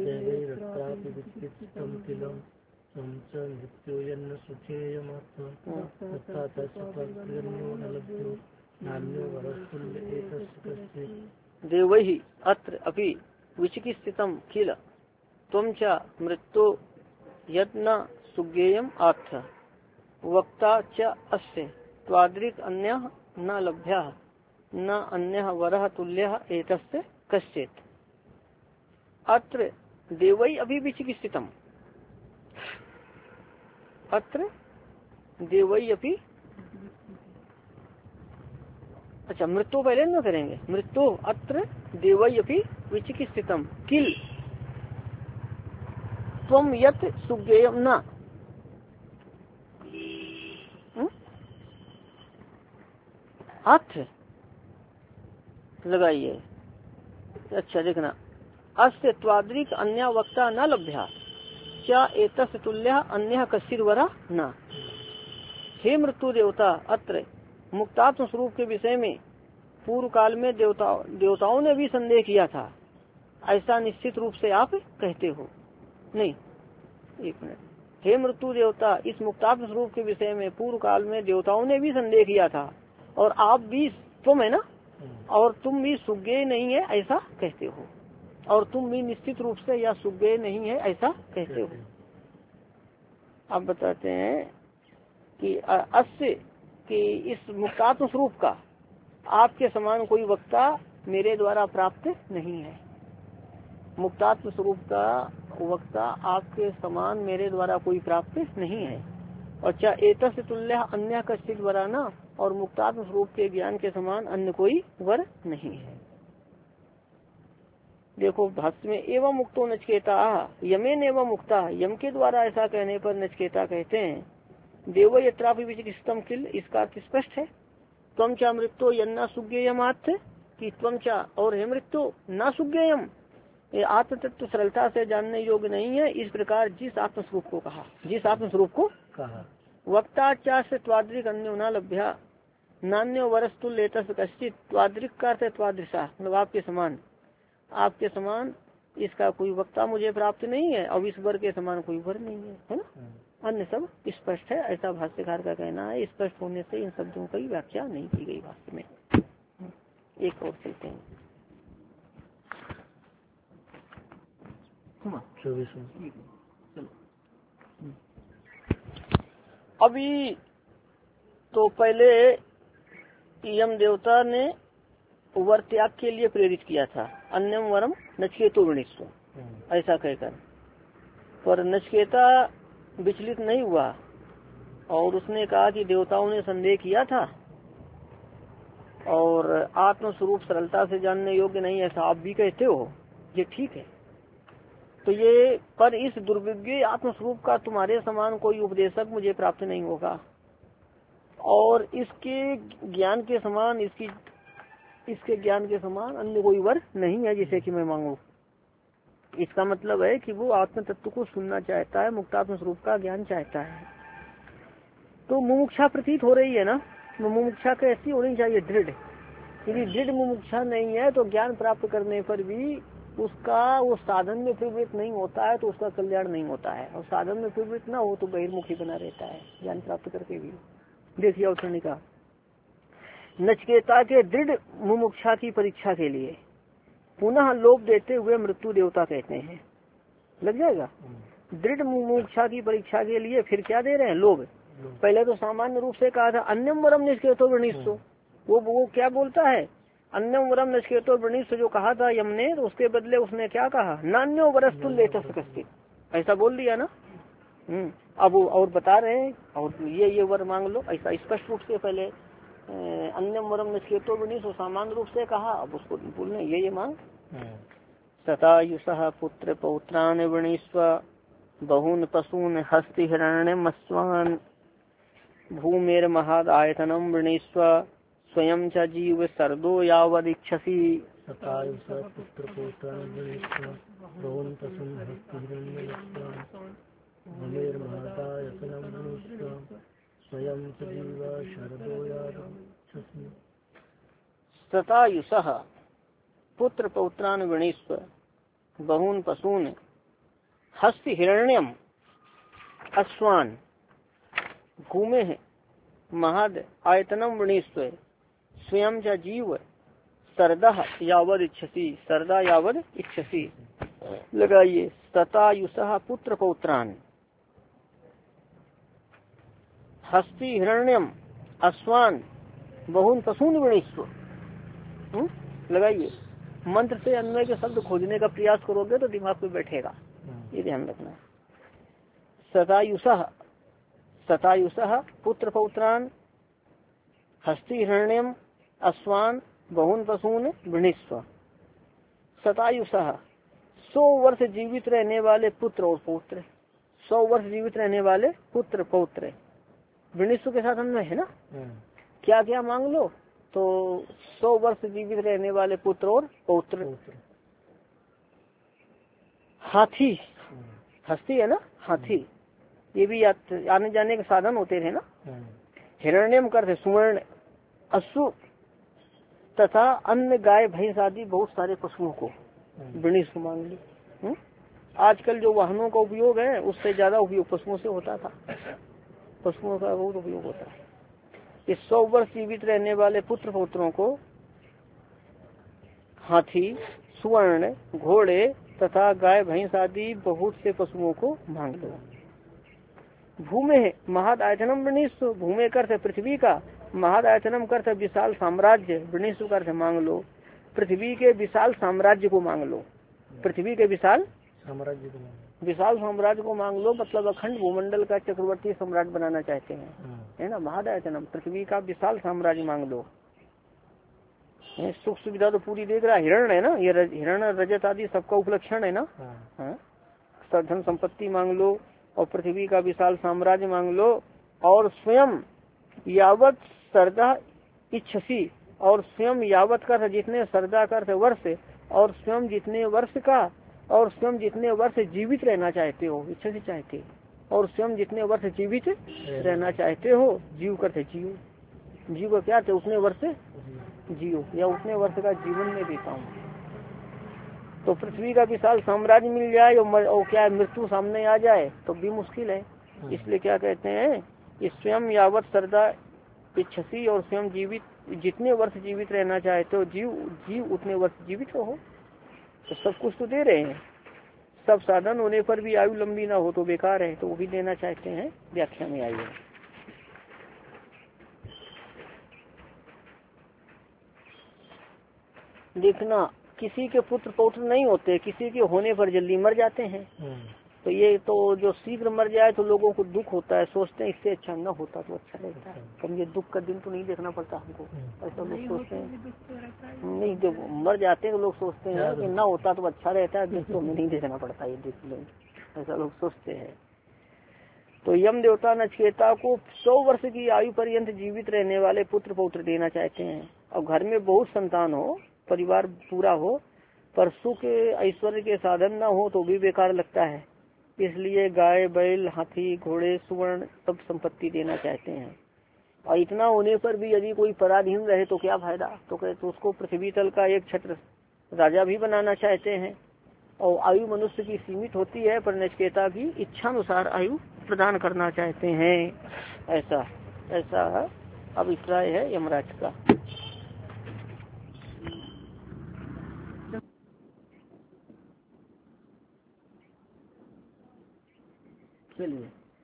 देवैहि अत्र अपि विचिकित्सितं किल त्वं च मृत्यो यन्न सुज्ञेयम् आर्थ वक्ता च अस्य त्वाद्रिक अन्यः न लभ्यः न अन्यः वरः तुल्यः एतस्य कश्चित्। अत्र देवै अपि विचिकित्सितम्, अत्र देवै अपि, अच्छा मृत्यु पहले न करेंगे। मृत्यु अत्र देवै अपि विचिकित्सितम् किल त्वं यत् सुज्ञेयम् न। अत्र लगाइए। अच्छा देखना, अस्य त्वाद्रिक अन्य वक्ता न लभ्या क्या एतस्य तुल्य अन्य कश्चित् वरः न। हे मृत्यु देवता, अत्र मुक्तात्म स्वरूप के विषय में पूर्व काल में देवता देवताओं ने भी संदेह किया था, ऐसा निश्चित रूप से आप कहते हो नहीं। एक मिनट। हे मृत्यु देवता, इस मुक्तात्म स्वरूप के विषय में पूर्व काल में देवताओं ने भी संदेह किया था, और आप भी, तुम है ना, और तुम भी सुज्ञेय नहीं है ऐसा कहते हो, और तुम भी निश्चित रूप से या सुज्ञेय नहीं है ऐसा कहते हो। आप बताते हैं कि अस्य कि इस मुक्तात्म स्वरूप का आपके समान कोई वक्ता मेरे द्वारा प्राप्त नहीं है। मुक्तात्म स्वरूप का वक्ता आपके समान मेरे द्वारा कोई प्राप्त नहीं है। और क्या एतस्य तुल्य अन्य कश्चित् वराना, और मुक्तात्म स्वरूप के ज्ञान के समान अन्य कोई वर नहीं है। देखो भाष्य में एवं मुक्तो नचिकेता यमेन एवं मुक्ता, यम के द्वारा ऐसा कहने पर नचिकेता कहते हैं देव यत्रापि विचिकित्सितम् किल, इसका अर्थ स्पष्ट है। त्वं च मृत्यो यन्ना सुज्ञेयम् आर्थ, कि त्वम चा और हे मृत्यु ना सुज्ञेयम, ये आत्म तत्व सरलता से जानने योग्य नहीं है। इस प्रकार जिस आत्मस्वरूप को कहा, जिस आत्मस्वरूप को कहा, वक्ता चा से त्वाद्रिक अन्यो न लभ्या नान्यो वरस्तु लेतस कश्चित, त्वाद्रिक का अर्थ त्वादृशा मतलब आपके समान, आपके समान इसका कोई वक्ता मुझे प्राप्त नहीं है और इस वर के समान कोई वर नहीं है, है ना। अन्य सब स्पष्ट है, ऐसा भाष्यकार का कहना है। स्पष्ट होने से इन शब्दों की व्याख्या नहीं की गई भाष्य में। एक और चलते हैं। अभी तो पहले यम देवता ने वर त्याग के लिए प्रेरित किया था, अन्यम वरम नचिकेतो वृणीस्व ऐसा कहकर, पर नचिकेता विचलित नहीं हुआ और उसने कहा कि देवताओं ने संदेह किया था और आत्मस्वरूप सरलता से जानने योग्य नहीं, ऐसा आप भी कहते हो, ये ठीक है। तो ये पर इस दुर्विज्ञ आत्मस्वरूप का तुम्हारे समान कोई उपदेशक मुझे प्राप्त नहीं होगा और इसके ज्ञान के समान इसकी इसके ज्ञान के समान अन्य कोई वर नहीं है जिसे कि मैं मांगू। इसका मतलब है कि वो आत्म तत्व को सुनना चाहता है, मुक्तात्म स्वरूप का ज्ञान चाहता है। तो मुमुक्षा प्रतीत हो रही है ना, मुमुक्षा कैसी होनी चाहिए? दृढ़। यदि दृढ़ मुमुक्षा नहीं है तो ज्ञान प्राप्त करने पर भी उसका वो साधन में प्रवृत्त नहीं होता है तो उसका कल्याण नहीं होता है, और साधन में प्रवृत्त ना हो तो बहिर्मुखी बना रहता है ज्ञान प्राप्त करके भी। देखिए अवसरणी का नचिकेता के दृढ़ मुमुक्षा की परीक्षा के लिए पुनः लोभ देते हुए मृत्यु देवता कहते हैं, लग जाएगा। दृढ़ मुमुक्षा की परीक्षा के लिए फिर क्या दे रहे हैं? लोभ। पहले तो सामान्य रूप से कहा था अन्यम वरम नचिकेतो वृणीस्व, वो वो क्या बोलता है? अन्यम वरम नचिकेतो वृणीस्व जो कहा था यम ने, तो उसके बदले उसने क्या कहा? नान्यो वरस्तु लेतस कश्चित, ऐसा बोल दिया ना। हम्म अब वो और बता रहे हैं और ये ये वर मांग लो, ऐसा स्पष्ट रूप से पहले अन्यम वरम नचिकेतो वृणीस्व सामान्य रूप से कहा, अब उसको बोलने ये ये मांग। सतायुषः पुत्र पौत्रान वृणीस्व बहून पशून हस्ति हिरण्यमस्वान् भूमेर महाद आयतनम वृणीस्व स्वयं च जीव सर्दो यावदिच्छसि। सतायुषः पुत्र पौत्रान वृणीस्व बहून पशून हस्ति हिरण्यमस्वान् भूमेर महाद आयतनम वृणीस्व स्वयं च जीव सर्दो यावदिच्छसि। सतायुषः पुत्र पौत्रान वृणीस्व बहून पशून हस्ति हिरण्यम अश्वान भूमे महद आयतनम वृणीस्व स्वयं च जीव सरदः यावद इच्छसि, सरदा यावद इच्छसि। लगाइए सतायुषः पुत्र पौत्रान हस्ति हिरण्यम अश्वान बहून पशून वृणीस्व। लगाइए मंत्र से अन्वय के शब्द खोजने का प्रयास करोगे तो दिमाग में बैठेगा, ये ध्यान रखना। सतायुषः सतायुषः पुत्र पौत्रान हस्ति हिरण्यम अश्वान बहून पशून वृणीस्व। सतायुषः सौ वर्ष जीवित रहने वाले पुत्र और पौत्र, सौ वर्ष जीवित रहने वाले पुत्र पौत्र वृणीस्व के साथ अन्वय है ना। क्या क्या मांग लो? तो सौ वर्ष जीवित रहने वाले पुत्र और पौत्र। हाथी, हस्ती है ना, हाथी, ये भी आने जाने के साधन होते थे ना। हिरण्यम करते सुवर्ण, अश्व तथा अन्य गाय भैंस आदि बहुत सारे पशुओं को वृणीस्व मांग ली। आजकल जो वाहनों का उपयोग है उससे ज्यादा उपयोग पशुओं से होता था, पशुओं का बहुत उपयोग होता है। इस सौ वर्ष जीवित रहने वाले पुत्र पौत्रों को हाथी, स्वर्ण, घोड़े तथा गाय भैंस आदि बहुत से पशुओं को मांग लो। भूमे महद आयतनम वृणीस्व, भूमे करते पृथ्वी का, महद आयतनम करते विशाल साम्राज्य, वृणीस्व करते मांग लो। पृथ्वी के विशाल साम्राज्य को मांग लो, पृथ्वी के विशाल साम्राज्य को विशाल साम्राज्य को मांग लो, मतलब अखंड भूमंडल का चक्रवर्ती सम्राट बनाना चाहते हैं, है ना। महादायतनम पृथ्वी का विशाल साम्राज्य मांग लो। सुख सुविधा तो पूरी देख रहा, हिरण है ना, ये हिरण रजत आदि सबका उपलक्षण है ना। हाँ, धन संपत्ति मांग लो और पृथ्वी का विशाल साम्राज्य मांग लो और स्वयं यावत सरदा इच्छसी, और स्वयं यावत का जितने श्रद्धा कर वर्ष, और स्वयं जितने वर्ष का, और स्वयं जितने वर्ष जीवित रहना चाहते हो, इच्छा से चाहते, और स्वयं जितने वर्ष जीवित रहना चाहते हो, जीव करते जियो, जीव का क्या थे, उतने वर्ष जियो, या उतने वर्ष का जीवन में देता हूँ। तो पृथ्वी का विशाल साम्राज्य मिल जाए और, और क्या मृत्यु सामने आ जाए तो भी मुश्किल है। इसलिए क्या कहते हैं, इस स्वयं यावत श्रद्धा इच्छसी, और स्वयं जीवित जितने वर्ष जीवित रहना चाहते हो, जीव जीव उतने वर्ष जीवित हो। तो सब कुछ तो दे रहे हैं, सब साधन होने पर भी आयु लंबी ना हो तो बेकार है, तो वो भी देना चाहते हैं। व्याख्या में आइए, देखना किसी के पुत्र पौत्र नहीं होते, किसी के होने पर जल्दी मर जाते हैं। तो ये तो जो शीघ्र मर जाए तो लोगों को दुख होता है, सोचते हैं इससे अच्छा न होता तो अच्छा रहता है, कम ये दुख का दिन तो नहीं देखना पड़ता हमको, ऐसा लोग सोचते हैं। नहीं, जब मर जाते हैं तो लोग सोचते हैं कि न होता तो अच्छा रहता है, दुख तो हमें नहीं देखना पड़ता, ये देख लो, ऐसा लोग सोचते हैं। तो यम देवता नचिकेता को सौ वर्ष की आयु पर्यंत जीवित रहने वाले पुत्र पौत्र देना चाहते हैं, और घर में बहुत संतान हो, परिवार पूरा हो, पर सुख ऐश्वर्य के साधन न हो तो भी बेकार लगता है। इसलिए गाय, बैल, हाथी, घोड़े, सुवर्ण सब संपत्ति देना चाहते हैं। और इतना होने पर भी यदि कोई पराधीन रहे तो क्या फायदा, तो कहते तो उसको पृथ्वी तल का एक छत्र राजा भी बनाना चाहते हैं। और आयु मनुष्य की सीमित होती है, पर नचिकेता की इच्छानुसार आयु प्रदान करना चाहते हैं। ऐसा ऐसा अभिप्राय है यमराज का। चलिए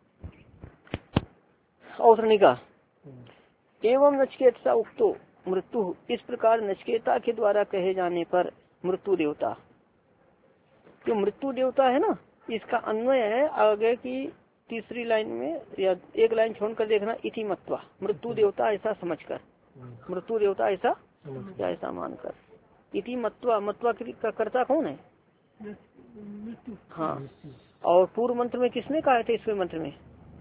औतरणिका, एवं नचिकेता उक्तो मृत्यु, इस प्रकार नचिकेता के द्वारा कहे जाने पर मृत्यु देवता, जो मृत्यु देवता है ना, इसका अन्वय है आगे की तीसरी लाइन में, या एक लाइन छोड़कर देखना, इति मत्वा, मृत्यु देवता ऐसा समझकर, मृत्यु देवता ऐसा या ऐसा मानकर, इति मत्वा, मत्वा का कर्ता कौन है, हाँ। और पूर्व मंत्र में किसने कहा था, इसमें मंत्र में,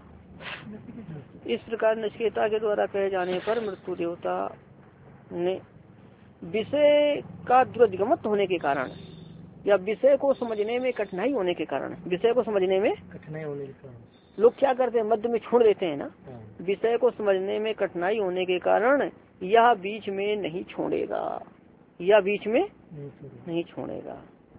इस प्रकार नचिकेता के द्वारा कहे जाने पर मृत्यु देवता ने विषय का द्वैतगमत होने के कारण, या विषय को समझने में कठिनाई होने के कारण, विषय को समझने में कठिनाई होने के कारण लोग क्या करते हैं, मध्य में छोड़ देते हैं ना, विषय को समझने में कठिनाई होने के कारण यह बीच में नहीं छोड़ेगा, यह बीच में नहीं छोड़ेगा।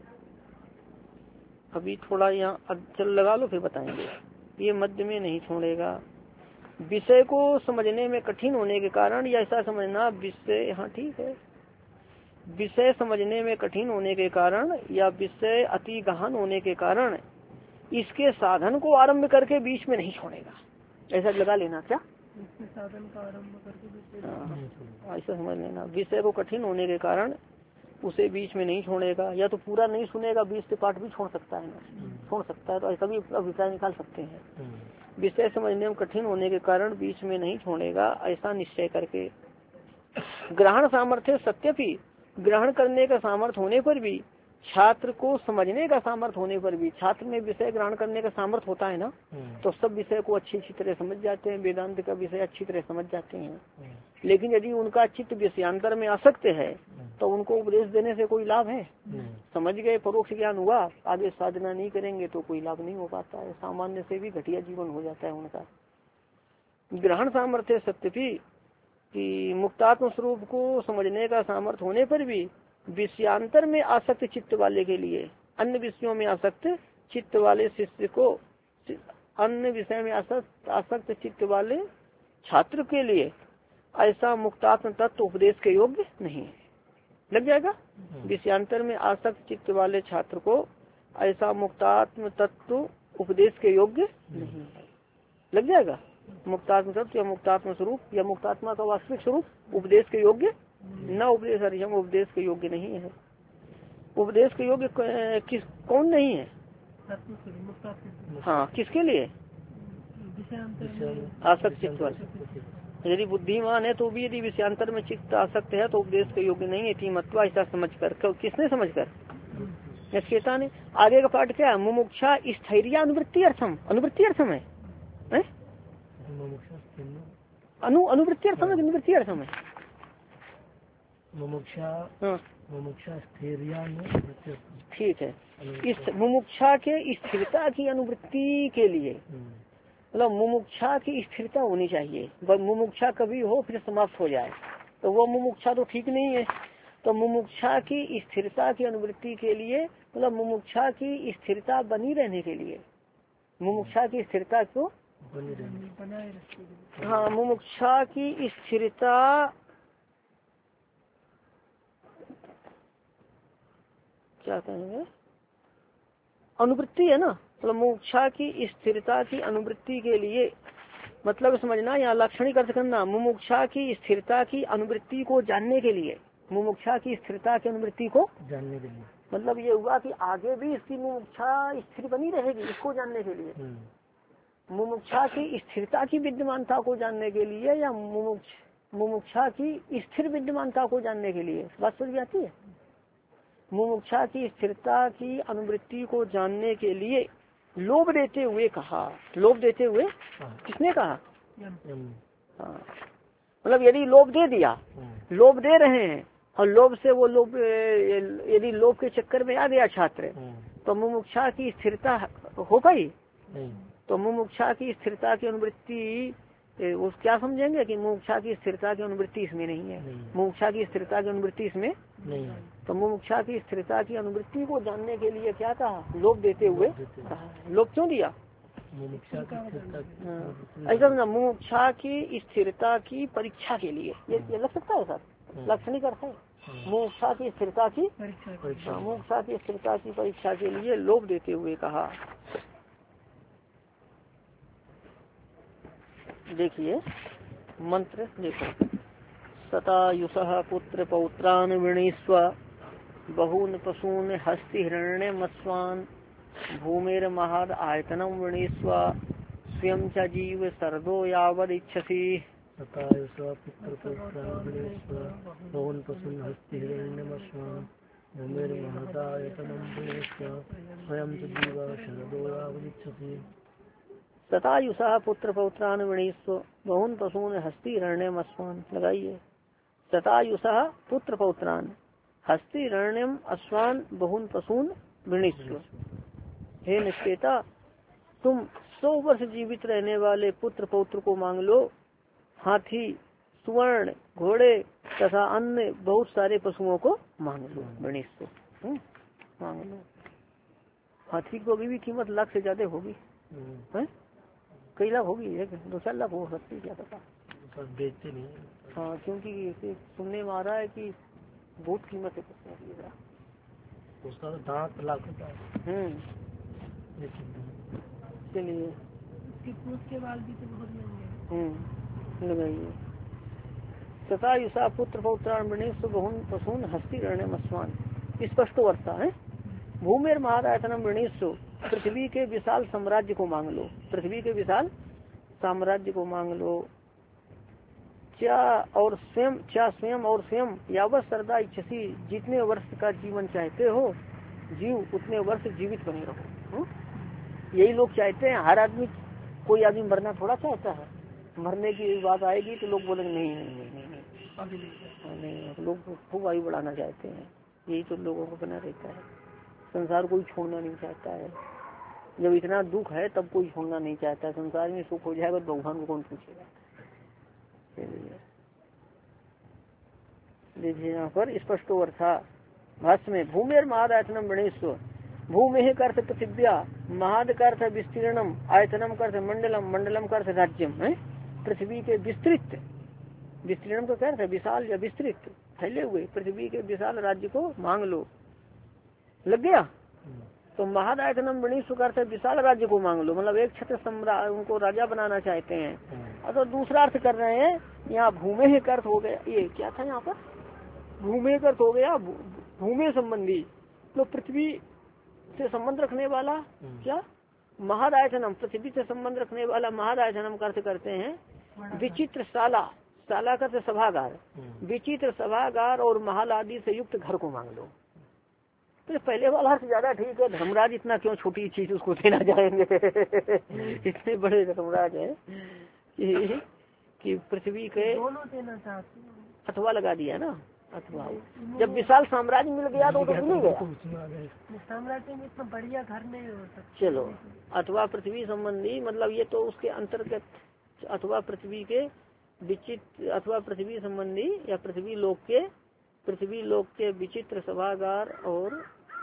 अभी थोड़ा यहाँ चल लगा लो, फिर बताएंगे। ये मध्य में नहीं छोड़ेगा, विषय को समझने में कठिन होने के कारण, या ऐसा समझना विषय, हाँ ठीक है, विषय समझने में कठिन होने के कारण, या विषय अति गहन होने के कारण इसके साधन को आरंभ करके बीच में नहीं छोड़ेगा, ऐसा लगा लेना। क्या इसके साधन का आरंभ करके, ऐसा समझ लेना, विषय को कठिन होने के कारण उसे बीच में नहीं छोड़ेगा, या तो पूरा नहीं सुनेगा, बीच से पाठ भी छोड़ सकता है ना, छोड़ सकता है, तो ऐसा भी अभिप्राय निकाल सकते हैं। विषय समझने में कठिन होने के कारण बीच में नहीं छोड़ेगा, ऐसा निश्चय करके। ग्रहण सामर्थ्य सत्यपि, ग्रहण करने का सामर्थ्य होने पर भी, छात्र को समझने का सामर्थ्य होने पर भी, छात्र में विषय ग्रहण करने का सामर्थ्य होता है ना, तो सब विषय को अच्छी अच्छी तरह समझ जाते हैं, वेदांत का विषय अच्छी तरह समझ जाते हैं। लेकिन यदि उनका चित्त विषयांतर में आसक्त है तो उनको उपदेश देने से कोई लाभ है, समझ गए, परोक्ष ज्ञान हुआ, आगे साधना नहीं करेंगे तो कोई लाभ नहीं हो पाता है, सामान्य से भी घटिया जीवन हो जाता है उनका। ग्रहण सामर्थ्य सत्यपि, कि मुक्तात्म स्वरूप को समझने का सामर्थ्य होने पर भी विषयांतर में आसक्त चित्त वाले के लिए, अन्य विषयों में आसक्त चित्त वाले शिष्य को, अन्य विषय में आसक्त आसक्त चित्त वाले छात्र के लिए ऐसा मुक्तात्म तत्व उपदेश के योग्य नहीं है। लग जाएगा, विषयांतर में आसक्त चित्त वाले छात्र को ऐसा मुक्तात्म तत्व उपदेश के योग्य नहीं है। लग जाएगा, मुक्तात्म तत्व या मुक्तात्म स्वरूप या मुक्तात्मा का वास्तविक स्वरूप उपदेश के योग्य न, उपदेश हरियम उपदेश के योग्य नहीं है। उपदेश के योग्य किस कौन नहीं है, हाँ किसके लिए, आसक्त चित्त वाले। यदि बुद्धिमान है तो भी यदि विषयांतर में चित्त आसक्त है तो उपदेश के योग्य नहीं है। थी मत्वा, ऐसा समझ कर, किसने समझ कर, नचिकेता ने। आगे का पाठ क्या है, मुमुक्षा स्थैर्य अनुवृत्ति अर्थम, अनुवृत्ति अर्थम है, है? अनु अनुवृत्ति अर्थम है, अनुवृत्ति अर्थम है, मुमुक्षा हाँ मुमुक्षा स्थिरिया में ठीक है। इस मुमुक्षा के स्थिरता की अनुवृत्ति के लिए मतलब मुमुक्षा की स्थिरता होनी चाहिए। मुमुक्षा कभी हो फिर समाप्त हो जाए तो वो मुमुक्षा तो ठीक नहीं है। तो मुमुक्षा की स्थिरता की अनुवृत्ति के लिए मतलब मुमुक्षा की स्थिरता बनी रहने के लिए मुमुक्षा की स्थिरता को हाँ मुमुक्षा की स्थिरता क्या कहेंगे अनुवृत्ति है ना। मतलब मुमुक्षा की स्थिरता की अनुवृत्ति के लिए मतलब समझना यहाँ लाक्षणिक अर्थ करना मुमुक्षा की स्थिरता की अनुवृत्ति को जानने के लिए मुमुक्षा की स्थिरता की अनुवृत्ति को जानने के लिए मतलब ये हुआ कि आगे भी इसकी मुमुक्षा स्थिर बनी रहेगी इसको जानने के लिए मुमुक्षा की स्थिरता की विद्यमानता को जानने के लिए या मुमुक्ष मुमुक्षा की स्थिर विद्यमानता को जानने के लिए बात समझ में आती है। मुमुक्षा की स्थिरता की अनुवृत्ति को जानने के लिए लोभ देते हुए कहा लोभ देते हुए किसने कहा हाँ मतलब यदि लोभ दे दिया लोभ दे रहे हैं और लोभ से वो लोभ यदि लोभ के चक्कर में आ गया छात्र तो मुमुक्षा की स्थिरता हो पाई। तो मुमुक्षा की स्थिरता की अनुवृत्ति उस क्या समझेंगे कि मुमुक्षा की स्थिरता की अनुवृत्ति इसमें नहीं है। मुमुक्षा की स्थिरता की अनुवृत्ति इसमें नहीं है। तो मुमुक्षा की स्थिरता की अनुवृत्ति को जानने के लिए क्या कहा लोभ देते हुए कहा। लोभ क्यों दिया ऐसा ना मुमुक्षा की स्थिरता की परीक्षा के लिए ये, ये लग सकता है सर लाक्षणिक अर्थ है। मुमुक्षा की स्थिरता की मुमुक्षा की स्थिरता की परीक्षा के लिए लोभ देते हुए कहा। देखिए मंत्र देखो सतायुषः पुत्र पौत्रान वृणीस्व बहून पशून हस्ति हिरण्य मत्स्वान् भूमेर महाद आयतनम वृणीस्व स्वयं च जीव सर्दो यावद इच्छसि। सतायुषः पुत्र पौत्रान वृणीस्व बहून पशून हस्ति हिरण्य मत्स्वान् भूमेर महाद आयतनम वृणीस्व स्वयं च जीव सर्दो यावद इच्छसि। सतायुषः पुत्र पौत्रान वृणीस्व बहुन पशून हस्ति हिरण्य मत्स्वान् लगाइए। सतायुषः पुत्र पौत्रान हस्ति हिरण्यम अश्वान बहुन पशून वृणीस्व। हे निश्चेता तुम सौ वर्ष जीवित रहने वाले पुत्र पौत्र को मांग लो। हाथी स्वर्ण घोड़े तथा अन्य बहुत सारे पशुओं को मांग लो वृणीस्व मांग लो। हाथी को अभी भी कीमत लाख से ज्यादा होगी है कई लाख होगी एक दो चार लाख हो सकती क्या पता बेचते नहीं। हाँ क्योंकि सुनने में आ रहा है कि बहुत कीमत है उसका दांत लाख होता है। हम्म चलिए के बाल भी तो बहुत महंगे हम्म लगाइए। सतायुषा पुत्र पौत्रान वृणीस्व बहुन पशून हस्ति हिरण्य मत्स्वान् स्पष्ट वर्षा है। भूमेर महादायतनम वृणीस्व पृथ्वी के विशाल साम्राज्य को मांग लो। पृथ्वी के विशाल साम्राज्य को मांग लो। क्या और स्वयं क्या स्वयं और स्वयं यावत सरदा इच्छसी जितने वर्ष का जीवन चाहते हो जीव उतने वर्ष जीवित बने रहो। यही लोग चाहते हैं। हर आदमी कोई आदमी मरना थोड़ा चाहता है। मरने की बात आएगी तो लोग बोलेंगे नहीं नहीं नहीं नहीं, नहीं, नहीं लोग खूब आयु बढ़ाना चाहते हैं। यही तो लोगों को बना रहता है। संसार कोई छोड़ना नहीं चाहता है। जब इतना दुख है तब कोई छोड़ना नहीं चाहता है। संसार में सुख हो जाएगा तो भगवान को कौन पूछेगा। देखिए यहाँ पर स्पष्ट वर्षा भाष्य में भूमेर महादायतनम वृणीस्व। भूमि का अर्थ पृथिव्या महाद का अर्थ विस्तीर्णम आयतनम का अर्थ मंडलम मंडलम का अर्थ राज्यम है। पृथ्वी के विस्तृत विस्तीर्णम का अर्थ है विशाल या विस्तृत फैले हुए पृथ्वी के विशाल राज्य को मांग लो। लग गया। तो महादायतनम वृणीस्व का अर्थ विशाल राज्य को मांग लो मतलब एक छत्र सम्राट उनको राजा बनाना चाहते हैं। और तो दूसरा अर्थ कर रहे हैं यहाँ भूमि का अर्थ हो गया। ये क्या था यहाँ पर भूमि का अर्थ हो गया भूमि संबंधी तो पृथ्वी से संबंध रखने वाला क्या महादायतनम पृथ्वी से संबंध रखने वाला महादायतनम का अर्थ करते हैं विचित्र शाला शाला का अर्थ सभागार विचित्र सभागार और महल आदि से युक्त घर को मांग लो। तो पहले वाला अर्थ ज्यादा ठीक है। धर्मराज इतना क्यों छोटी चीज उसको देना चाहेंगे। इतने बड़े धर्मराज है कि, कि पृथ्वी के दोनों देना चाहते हैं। अथवा लगा दिया ना अथवा जब विशाल साम्राज्य मिल गया तो तो मिल गया साम्राज्य में इतना बढ़िया घर नहीं हो सकता। चलो अथवा पृथ्वी संबंधी मतलब ये तो उसके अंतर्गत अथवा पृथ्वी के विचित्र अथवा पृथ्वी संबंधी या पृथ्वी लोक के पृथ्वी लोक के विचित्र सभागार और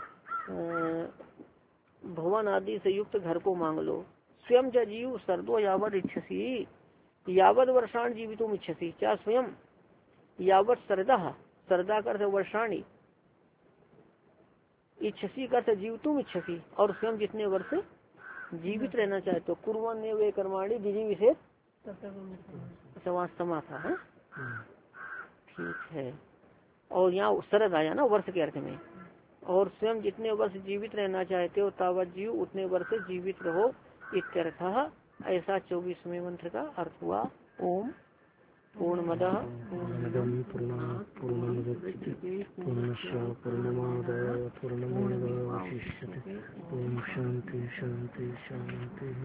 भवन आदि से युक्त घर को मांग लो। स्वयं च जीव सर्दो यावत इच्छसी यावत वर्षाण जीवितुम इच्छसी क्या स्वयं यावत सरदा सरदा कर वर्षाणी इच्छसी कर जीवितुम इच्छसी और स्वयं जितने वर्ष जीवित रहना चाहे तो कुर्बान ने वे कर्माणी विधि विशेष समाज समा था है? ठीक है। और यहाँ शरद आया ना वर्ष के अर्थ में। और स्वयं जितने वर्ष जीवित रहना चाहते हो तावत जीव उतने वर्ष जीवित रहो इत्यर्थ। ऐसा चौबीसवें मंत्र का अर्थ हुआ। ओम पूर्णमदः पूर्णमुदच्यते पूर्णस्य पूर्णमादाय पूर्णमेवावशिष्यते। ओम शांति शांति शांति।